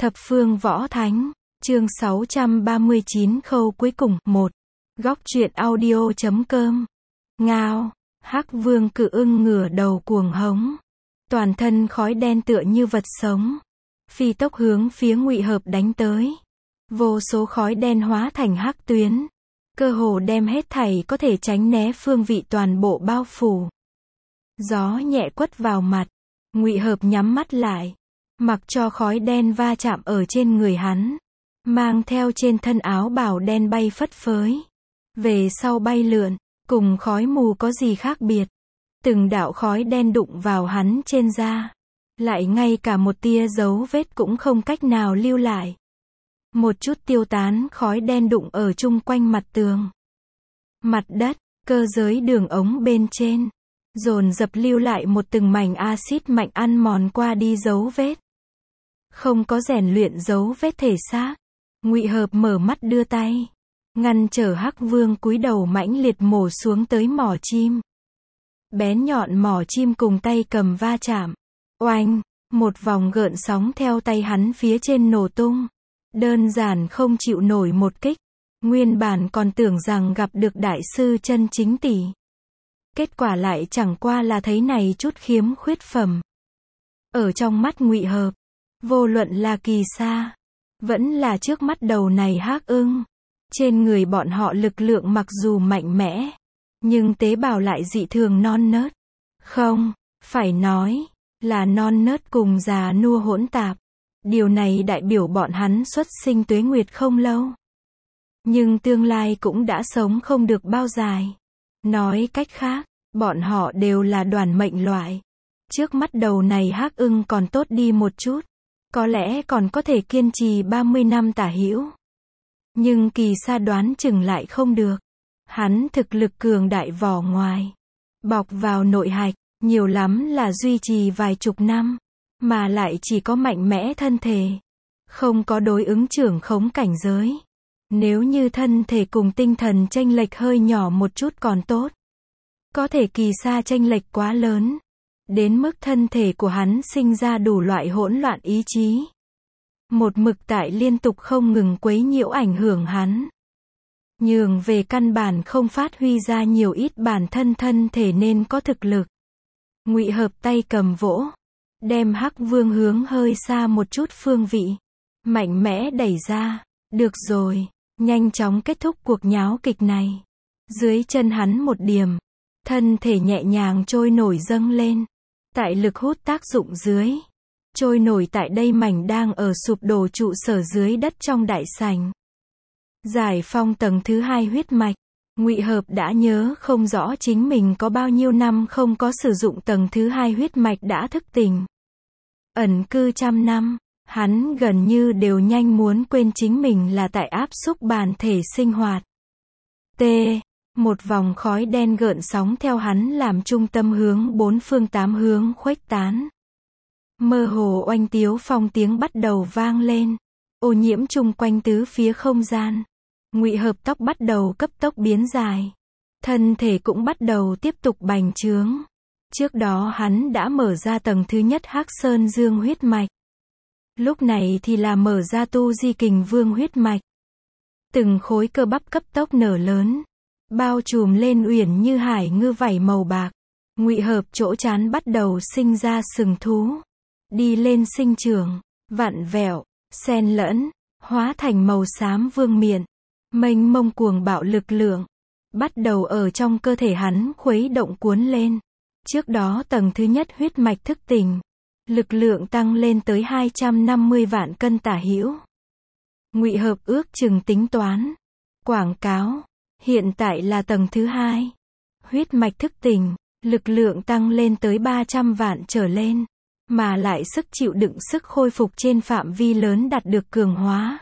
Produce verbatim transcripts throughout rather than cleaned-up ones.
Thập phương võ thánh, chương sáu trăm ba mươi chín khâu cuối cùng, một. Góc truyện audio chấm com. Ngao, Hắc Vương Cự Ưng ngửa đầu cuồng hống. Toàn thân khói đen tựa như vật sống. Phi tốc hướng phía Ngụy Hợp đánh tới. Vô số khói đen hóa thành hắc tuyến. Cơ hồ đem hết thảy có thể tránh né phương vị toàn bộ bao phủ. Gió nhẹ quất vào mặt. Ngụy Hợp nhắm mắt lại. Mặc cho khói đen va chạm ở trên người hắn. Mang theo trên thân áo bào đen bay phất phới. Về sau bay lượn, cùng khói mù có gì khác biệt. Từng đạo khói đen đụng vào hắn trên da. Lại ngay cả một tia dấu vết cũng không cách nào lưu lại. Một chút tiêu tán khói đen đụng ở chung quanh mặt tường. Mặt đất, cơ giới đường ống bên trên. Dồn dập lưu lại một từng mảnh axit mạnh ăn mòn qua đi dấu vết. Không có rèn luyện dấu vết thể xác. Ngụy Hợp mở mắt đưa tay. Ngăn trở Hắc Vương cúi đầu mãnh liệt mổ xuống tới mỏ chim. Bén nhọn mỏ chim cùng tay cầm va chạm. Oanh, một vòng gợn sóng theo tay hắn phía trên nổ tung. Đơn giản không chịu nổi một kích. Nguyên bản còn tưởng rằng gặp được đại sư chân chính tỷ. Kết quả lại chẳng qua là thấy này chút khiếm khuyết phẩm. Ở trong mắt Ngụy Hợp, vô luận là Kỳ Sa, vẫn là trước mắt đầu này Hắc Ưng. Trên người bọn họ lực lượng mặc dù mạnh mẽ, nhưng tế bào lại dị thường non nớt. Không, phải nói, là non nớt cùng già nua hỗn tạp. Điều này đại biểu bọn hắn xuất sinh tuế nguyệt không lâu. Nhưng tương lai cũng đã sống không được bao dài. Nói cách khác, bọn họ đều là đoàn mệnh loại. Trước mắt đầu này Hắc Ưng còn tốt đi một chút. Có lẽ còn có thể kiên trì ba mươi năm tả hữu. Nhưng Kỳ Sa đoán chừng lại không được. Hắn thực lực cường đại vỏ ngoài. Bọc vào nội hạch, nhiều lắm là duy trì vài chục năm. Mà lại chỉ có mạnh mẽ thân thể. Không có đối ứng trưởng khống cảnh giới. Nếu như thân thể cùng tinh thần chênh lệch hơi nhỏ một chút còn tốt. Có thể Kỳ Sa chênh lệch quá lớn. Đến mức thân thể của hắn sinh ra đủ loại hỗn loạn ý chí. Một mực tại liên tục không ngừng quấy nhiễu ảnh hưởng hắn. Nhường về căn bản không phát huy ra nhiều ít bản thân thân thể nên có thực lực. Ngụy Hợp tay cầm vỗ. Đem Hắc Vương hướng hơi xa một chút phương vị. Mạnh mẽ đẩy ra. Được rồi, nhanh chóng kết thúc cuộc nháo kịch này. Dưới chân hắn một điểm. Thân thể nhẹ nhàng trôi nổi dâng lên. Tại lực hút tác dụng dưới. Trôi nổi tại đây mảnh đang ở sụp đổ trụ sở dưới đất trong đại sảnh. Giải phong tầng thứ hai huyết mạch. Ngụy Hợp đã nhớ không rõ chính mình có bao nhiêu năm không có sử dụng tầng thứ hai huyết mạch đã thức tỉnh. Ẩn cư trăm năm, hắn gần như đều nhanh muốn quên chính mình là tại áp xúc bản thể sinh hoạt. T. Một vòng khói đen gợn sóng theo hắn làm trung tâm hướng bốn phương tám hướng khuếch tán. Mơ hồ oanh tiếu phong tiếng bắt đầu vang lên. Ô nhiễm chung quanh tứ phía không gian. Ngụy Hợp tóc bắt đầu cấp tốc biến dài. Thân thể cũng bắt đầu tiếp tục bành trướng. Trước đó hắn đã mở ra tầng thứ nhất Hắc Sơn Dương huyết mạch. Lúc này thì là mở ra Tu Di Kình Vương huyết mạch. Từng khối cơ bắp cấp tốc nở lớn. Bao trùm lên uyển như hải ngư vảy màu bạc. Ngụy Hợp chỗ trán bắt đầu sinh ra sừng thú. Đi lên sinh trưởng, vặn vẹo, xen lẫn, hóa thành màu xám vương miện. Mênh mông cuồng bạo lực lượng. Bắt đầu ở trong cơ thể hắn khuấy động cuốn lên. Trước đó tầng thứ nhất huyết mạch thức tỉnh. Lực lượng tăng lên tới hai trăm năm mươi vạn cân tả hữu. Ngụy Hợp ước chừng tính toán. Quảng cáo. Hiện tại là tầng thứ hai. Huyết mạch thức tỉnh. Lực lượng tăng lên tới ba trăm vạn trở lên. Mà lại sức chịu đựng sức khôi phục trên phạm vi lớn đạt được cường hóa.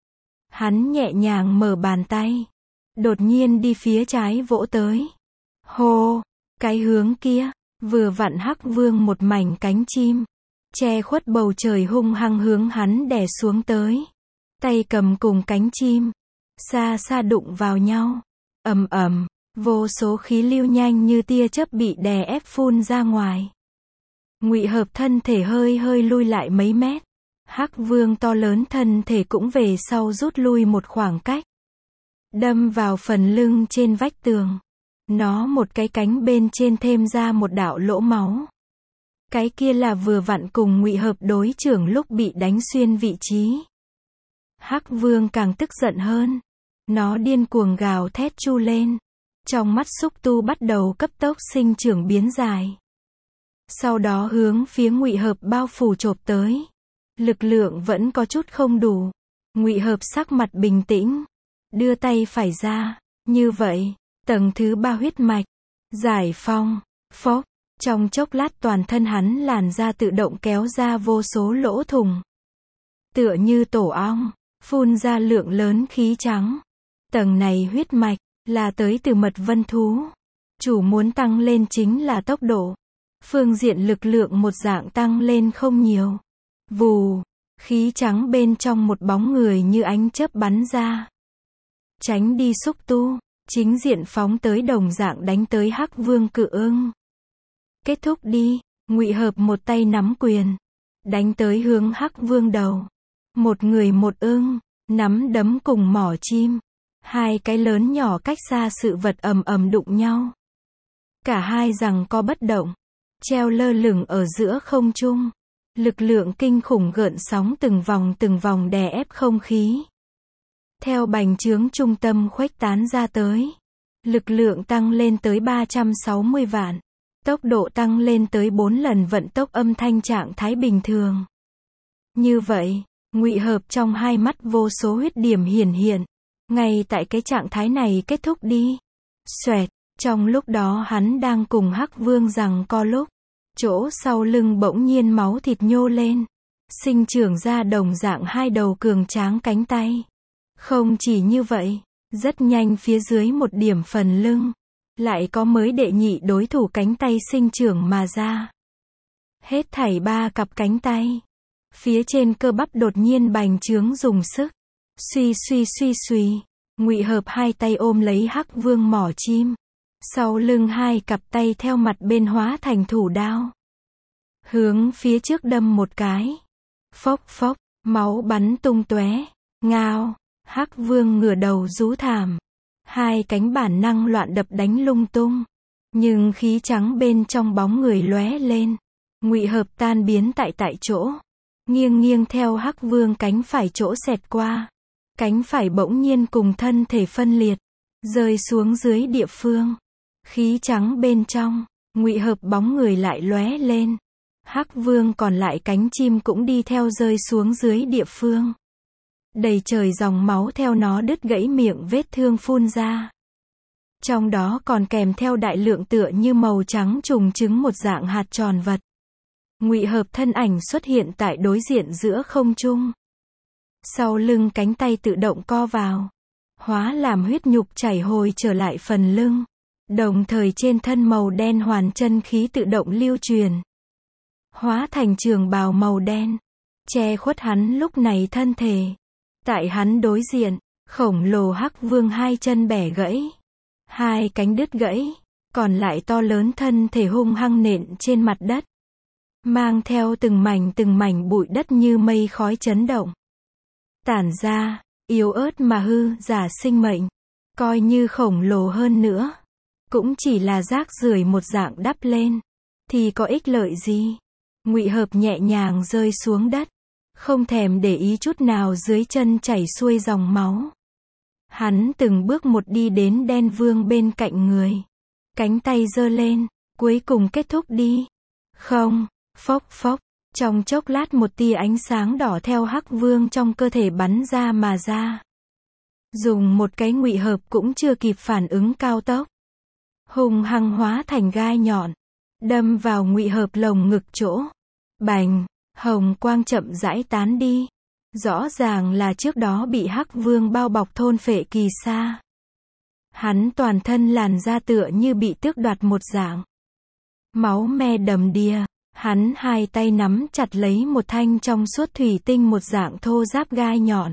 Hắn nhẹ nhàng mở bàn tay. Đột nhiên đi phía trái vỗ tới. Hô! Cái hướng kia. Vừa vặn Hắc Vương một mảnh cánh chim. Che khuất bầu trời hung hăng hướng hắn đè xuống tới. Tay cầm cùng cánh chim. Xa xa đụng vào nhau. Ầm ầm. Vô số khí lưu nhanh như tia chớp bị đè ép phun ra ngoài. Ngụy Hợp thân thể hơi hơi lui lại mấy mét. Hắc Vương to lớn thân thể cũng về sau rút lui một khoảng cách. Đâm vào phần lưng trên vách tường. Nó một cái cánh bên trên thêm ra một đạo lỗ máu. Cái kia là vừa vặn cùng Ngụy Hợp đối chưởng lúc bị đánh xuyên vị trí. Hắc Vương càng tức giận hơn. Nó điên cuồng gào thét chu lên. Trong mắt xúc tu bắt đầu cấp tốc sinh trưởng biến dài. Sau đó hướng phía Ngụy Hợp bao phủ chộp tới. Lực lượng vẫn có chút không đủ. Ngụy Hợp sắc mặt bình tĩnh. Đưa tay phải ra. Như vậy, tầng thứ ba huyết mạch. Giải phong. Phốc. Trong chốc lát toàn thân hắn làn da tự động kéo ra vô số lỗ thủng. Tựa như tổ ong. Phun ra lượng lớn khí trắng. Tầng này huyết mạch. Là tới từ mật vân thú. Chủ muốn tăng lên chính là tốc độ. Phương diện lực lượng một dạng tăng lên không nhiều. Vù. Khí trắng bên trong một bóng người như ánh chớp bắn ra. Tránh đi xúc tu. Chính diện phóng tới đồng dạng đánh tới Hắc Vương cự ưng. Kết thúc đi. Ngụy Hợp một tay nắm quyền. Đánh tới hướng Hắc Vương đầu. Một người một ưng. Nắm đấm cùng mỏ chim. Hai cái lớn nhỏ cách xa sự vật ầm ầm đụng nhau. Cả hai giằng co bất động. Treo lơ lửng ở giữa không trung. Lực lượng kinh khủng gợn sóng từng vòng từng vòng đè ép không khí. Theo bành trướng trung tâm khuếch tán ra tới. Lực lượng tăng lên tới ba trăm sáu mươi vạn. Tốc độ tăng lên tới bốn lần vận tốc âm thanh trạng thái bình thường. Như vậy, Ngụy Hợp trong hai mắt vô số huyết điểm hiển hiện. Ngay tại cái trạng thái này kết thúc đi. Xoẹt, trong lúc đó hắn đang cùng Hắc Vương giằng co lúc. Chỗ sau lưng bỗng nhiên máu thịt nhô lên. Sinh trưởng ra đồng dạng hai đầu cường tráng cánh tay. Không chỉ như vậy, rất nhanh phía dưới một điểm phần lưng. Lại có mới đệ nhị đối thủ cánh tay sinh trưởng mà ra. Hết thảy ba cặp cánh tay. Phía trên cơ bắp đột nhiên bành trướng dùng sức. Suy suy suy suy. Ngụy Hợp hai tay ôm lấy Hắc Vương mỏ chim. Sau lưng hai cặp tay theo mặt bên hóa thành thủ đao. Hướng phía trước đâm một cái. Phốc phốc, máu bắn tung tóe. Ngao, Hắc Vương ngửa đầu rú thảm. Hai cánh bản năng loạn đập đánh lung tung. Nhưng khí trắng bên trong bóng người lóe lên. Ngụy Hợp tan biến tại tại chỗ. Nghiêng nghiêng theo Hắc Vương cánh phải chỗ xẹt qua. Cánh phải bỗng nhiên cùng thân thể phân liệt. Rơi xuống dưới địa phương. Khí trắng bên trong. Ngụy Hợp bóng người lại lóe lên. Hắc Vương còn lại cánh chim cũng đi theo rơi xuống dưới địa phương. Đầy trời dòng máu theo nó đứt gãy miệng vết thương phun ra. Trong đó còn kèm theo đại lượng tựa như màu trắng trùng trứng một dạng hạt tròn vật. Ngụy Hợp thân ảnh xuất hiện tại đối diện giữa không trung. Sau lưng cánh tay tự động co vào. Hóa làm huyết nhục chảy hồi trở lại phần lưng. Đồng thời trên thân màu đen hoàn chân khí tự động lưu truyền. Hóa thành trường bào màu đen. Che khuất hắn lúc này thân thể. Tại hắn đối diện, khổng lồ Hắc Vương hai chân bẻ gãy. Hai cánh đứt gãy. Còn lại to lớn thân thể hung hăng nện trên mặt đất. Mang theo từng mảnh từng mảnh bụi đất như mây khói chấn động. Tản ra, yếu ớt mà hư, giả sinh mệnh. Coi như khổng lồ hơn nữa. Cũng chỉ là rác rưởi một dạng đắp lên. Thì có ích lợi gì? Ngụy Hợp nhẹ nhàng rơi xuống đất. Không thèm để ý chút nào dưới chân chảy xuôi dòng máu. Hắn từng bước một đi đến Đen Vương bên cạnh người. Cánh tay giơ lên, cuối cùng kết thúc đi. Không, phốc phốc. Trong chốc lát một tia ánh sáng đỏ theo Hắc Vương trong cơ thể bắn ra mà ra. Dùng một cái Ngụy Hợp cũng chưa kịp phản ứng cao tốc. Hùng hăng hóa thành gai nhọn. Đâm vào Ngụy Hợp lồng ngực chỗ. Bành, hồng quang chậm rãi tán đi. Rõ ràng là trước đó bị Hắc Vương bao bọc thôn phệ kỳ sa. Hắn toàn thân làn da tựa như bị tước đoạt một dạng. Máu me đầm đìa. Hắn hai tay nắm chặt lấy một thanh trong suốt thủy tinh một dạng thô ráp gai nhọn.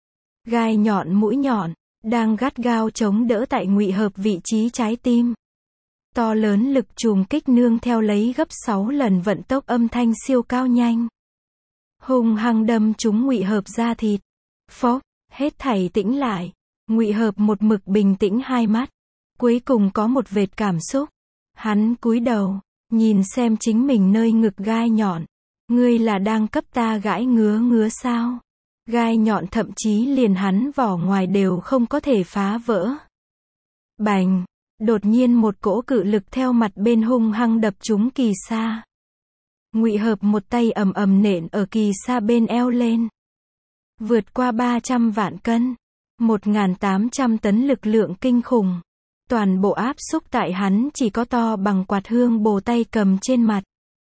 Gai nhọn mũi nhọn, đang gắt gao chống đỡ tại Ngụy Hợp vị trí trái tim. To lớn lực trùng kích nương theo lấy gấp sáu lần vận tốc âm thanh siêu cao nhanh. hung hăng đâm trúng Ngụy Hợp da thịt. Phốc, hết thảy tĩnh lại. Ngụy Hợp một mực bình tĩnh hai mắt, cuối cùng có một vệt cảm xúc. Hắn cúi đầu, nhìn xem chính mình nơi ngực gai nhọn. Ngươi là đang cấp ta gãi ngứa ngứa sao? Gai nhọn thậm chí liền hắn vỏ ngoài đều không có thể phá vỡ. Bành! Đột nhiên một cỗ cự lực theo mặt bên hung hăng đập trúng Kỳ Sa. Ngụy Hợp một tay ầm ầm nện ở Kỳ Sa bên eo lên. Vượt qua ba trăm vạn cân, một nghìn tám trăm tấn lực lượng kinh khủng. Toàn bộ áp xúc tại hắn chỉ có to bằng quạt hương bồ tay cầm trên mặt.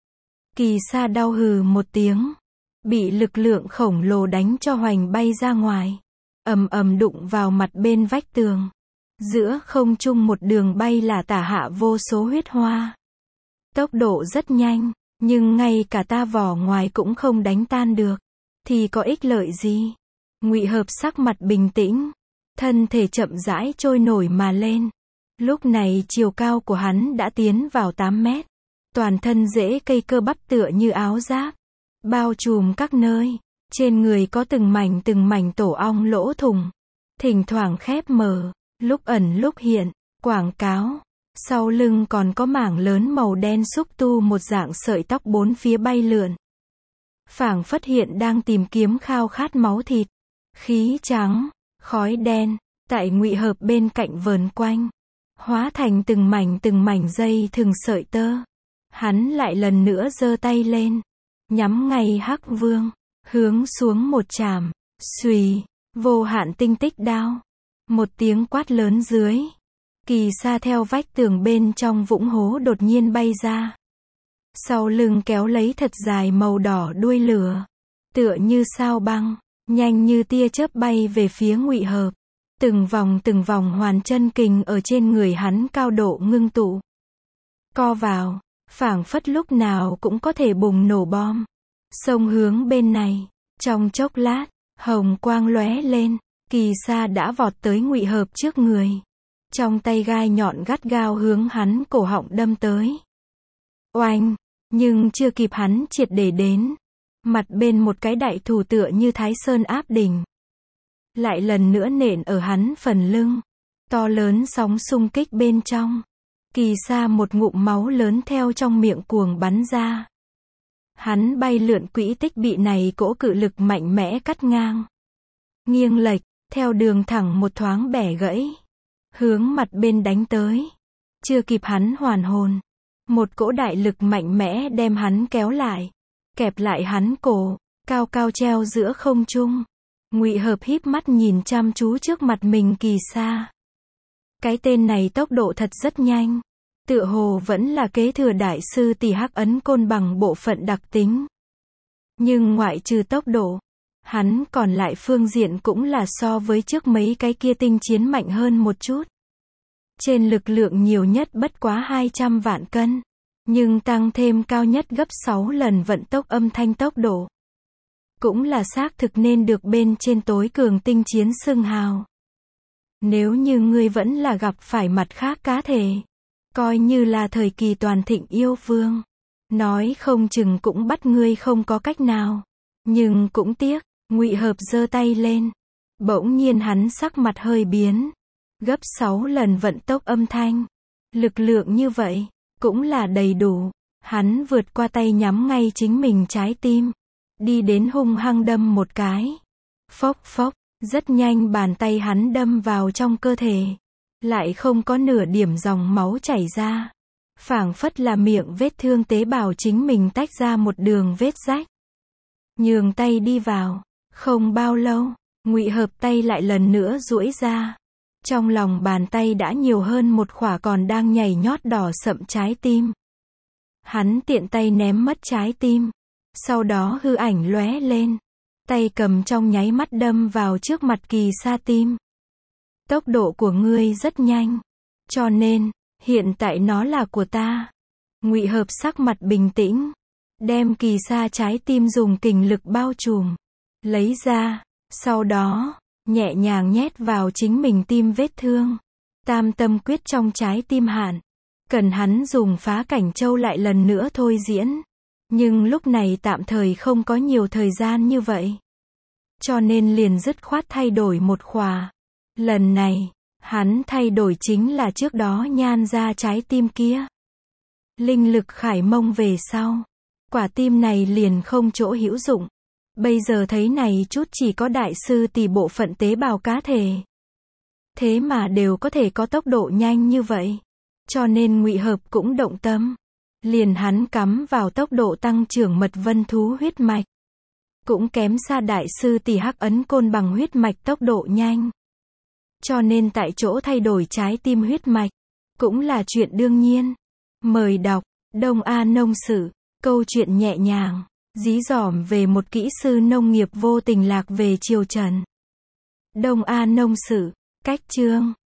Kỳ Sa đau hừ một tiếng, bị lực lượng khổng lồ đánh cho hoành bay ra ngoài, ầm ầm đụng vào mặt bên vách tường. Giữa không trung một đường bay là tả hạ vô số huyết hoa. Tốc độ rất nhanh, nhưng ngay cả ta vỏ ngoài cũng không đánh tan được, thì có ích lợi gì? Ngụy Hợp sắc mặt bình tĩnh, thân thể chậm rãi trôi nổi mà lên. Lúc này chiều cao của hắn đã tiến vào tám mét. Toàn thân rễ cây cơ bắp tựa như áo giáp, bao trùm các nơi. Trên người có từng mảnh từng mảnh tổ ong lỗ thủng, thỉnh thoảng khép mở, lúc ẩn lúc hiện, quảng cáo. Sau lưng còn có mảng lớn màu đen xúc tu một dạng sợi tóc bốn phía bay lượn. Phảng phất hiện đang tìm kiếm khao khát máu thịt. Khí trắng, khói đen, tại Ngụy Hợp bên cạnh vờn quanh, hóa thành từng mảnh từng mảnh dây thừng sợi tơ. Hắn lại lần nữa giơ tay lên, nhắm ngay Hắc Vương, hướng xuống một chạm, xùy, vô hạn tinh tích đao. Một tiếng quát lớn dưới, Kỳ Sa theo vách tường bên trong vũng hố đột nhiên bay ra. Sau lưng kéo lấy thật dài màu đỏ đuôi lửa, tựa như sao băng, nhanh như tia chớp bay về phía Ngụy Hợp. Từng vòng từng vòng hoàn chân kình ở trên người hắn cao độ ngưng tụ. Co vào, phảng phất lúc nào cũng có thể bùng nổ bom. Xông hướng bên này, trong chốc lát, hồng quang lóe lên, Kỳ Sa đã vọt tới Ngụy Hợp trước người. Trong tay gai nhọn gắt gao hướng hắn cổ họng đâm tới. Oanh! Nhưng chưa kịp hắn triệt để đến, mặt bên một cái đại thủ tựa như Thái Sơn áp đỉnh, lại lần nữa nện ở hắn phần lưng. To lớn sóng xung kích bên trong, Kỳ Sa một ngụm máu lớn theo trong miệng cuồng bắn ra. Hắn bay lượn quỹ tích bị này cỗ cự lực mạnh mẽ cắt ngang, nghiêng lệch, theo đường thẳng một thoáng bẻ gãy, hướng mặt bên đánh tới. Chưa kịp hắn hoàn hồn, một cỗ đại lực mạnh mẽ đem hắn kéo lại, kẹp lại hắn cổ, cao cao treo giữa không trung. Ngụy Hợp híp mắt nhìn chăm chú trước mặt mình Kỳ Sa. Cái tên này tốc độ thật rất nhanh, tựa hồ vẫn là kế thừa đại sư tỷ Hắc Ấn Côn bằng bộ phận đặc tính. Nhưng ngoại trừ tốc độ, hắn còn lại phương diện cũng là so với trước mấy cái kia tinh chiến mạnh hơn một chút. Trên lực lượng nhiều nhất bất quá hai trăm vạn cân, nhưng tăng thêm cao nhất gấp sáu lần vận tốc âm thanh tốc độ. Cũng là xác thực nên được bên trên tối cường tinh chiến xưng hào. Nếu như ngươi vẫn là gặp phải mặt khác cá thể, coi như là thời kỳ toàn thịnh yêu vương, nói không chừng cũng bắt ngươi không có cách nào. Nhưng cũng tiếc, Ngụy Hợp giơ tay lên, bỗng nhiên hắn sắc mặt hơi biến. Gấp sáu lần vận tốc âm thanh, lực lượng như vậy, cũng là đầy đủ. Hắn vượt qua tay nhắm ngay chính mình trái tim, đi đến hung hăng đâm một cái. Phốc phốc, rất nhanh bàn tay hắn đâm vào trong cơ thể, lại không có nửa điểm dòng máu chảy ra. Phảng phất là miệng vết thương tế bào chính mình tách ra một đường vết rách. Nhường tay đi vào, không bao lâu, Ngụy Hợp tay lại lần nữa duỗi ra. Trong lòng bàn tay đã nhiều hơn một khỏa còn đang nhảy nhót đỏ sậm trái tim. Hắn tiện tay ném mất trái tim, sau đó hư ảnh lóe lên, tay cầm trong nháy mắt đâm vào trước mặt Kỳ Sa tim. Tốc độ của ngươi rất nhanh, cho nên, hiện tại nó là của ta. Ngụy Hợp sắc mặt bình tĩnh, đem Kỳ Sa trái tim dùng kình lực bao trùm, lấy ra, sau đó, nhẹ nhàng nhét vào chính mình tim vết thương. Tam tâm quyết trong trái tim hạn, cần hắn dùng phá cảnh châu lại lần nữa thôi diễn. Nhưng lúc này tạm thời không có nhiều thời gian như vậy. Cho nên liền dứt khoát thay đổi một khóa. Lần này, hắn thay đổi chính là trước đó nhan ra trái tim kia. Linh lực khải mông về sau. Quả tim này liền không chỗ hữu dụng. Bây giờ thấy này chút chỉ có đại sư tỷ bộ phận tế bào cá thể. Thế mà đều có thể có tốc độ nhanh như vậy. Cho nên Ngụy Hợp cũng động tâm. Liền hắn cắm vào tốc độ tăng trưởng mật vân thú huyết mạch. Cũng kém xa đại sư tỷ Hắc Ấn Côn bằng huyết mạch tốc độ nhanh. Cho nên tại chỗ thay đổi trái tim huyết mạch. Cũng là chuyện đương nhiên. Mời đọc, Đông A Nông Sử, câu chuyện nhẹ nhàng, dí dỏm về một kỹ sư nông nghiệp vô tình lạc về triều Trần. Đông A Nông Sử, cách chương.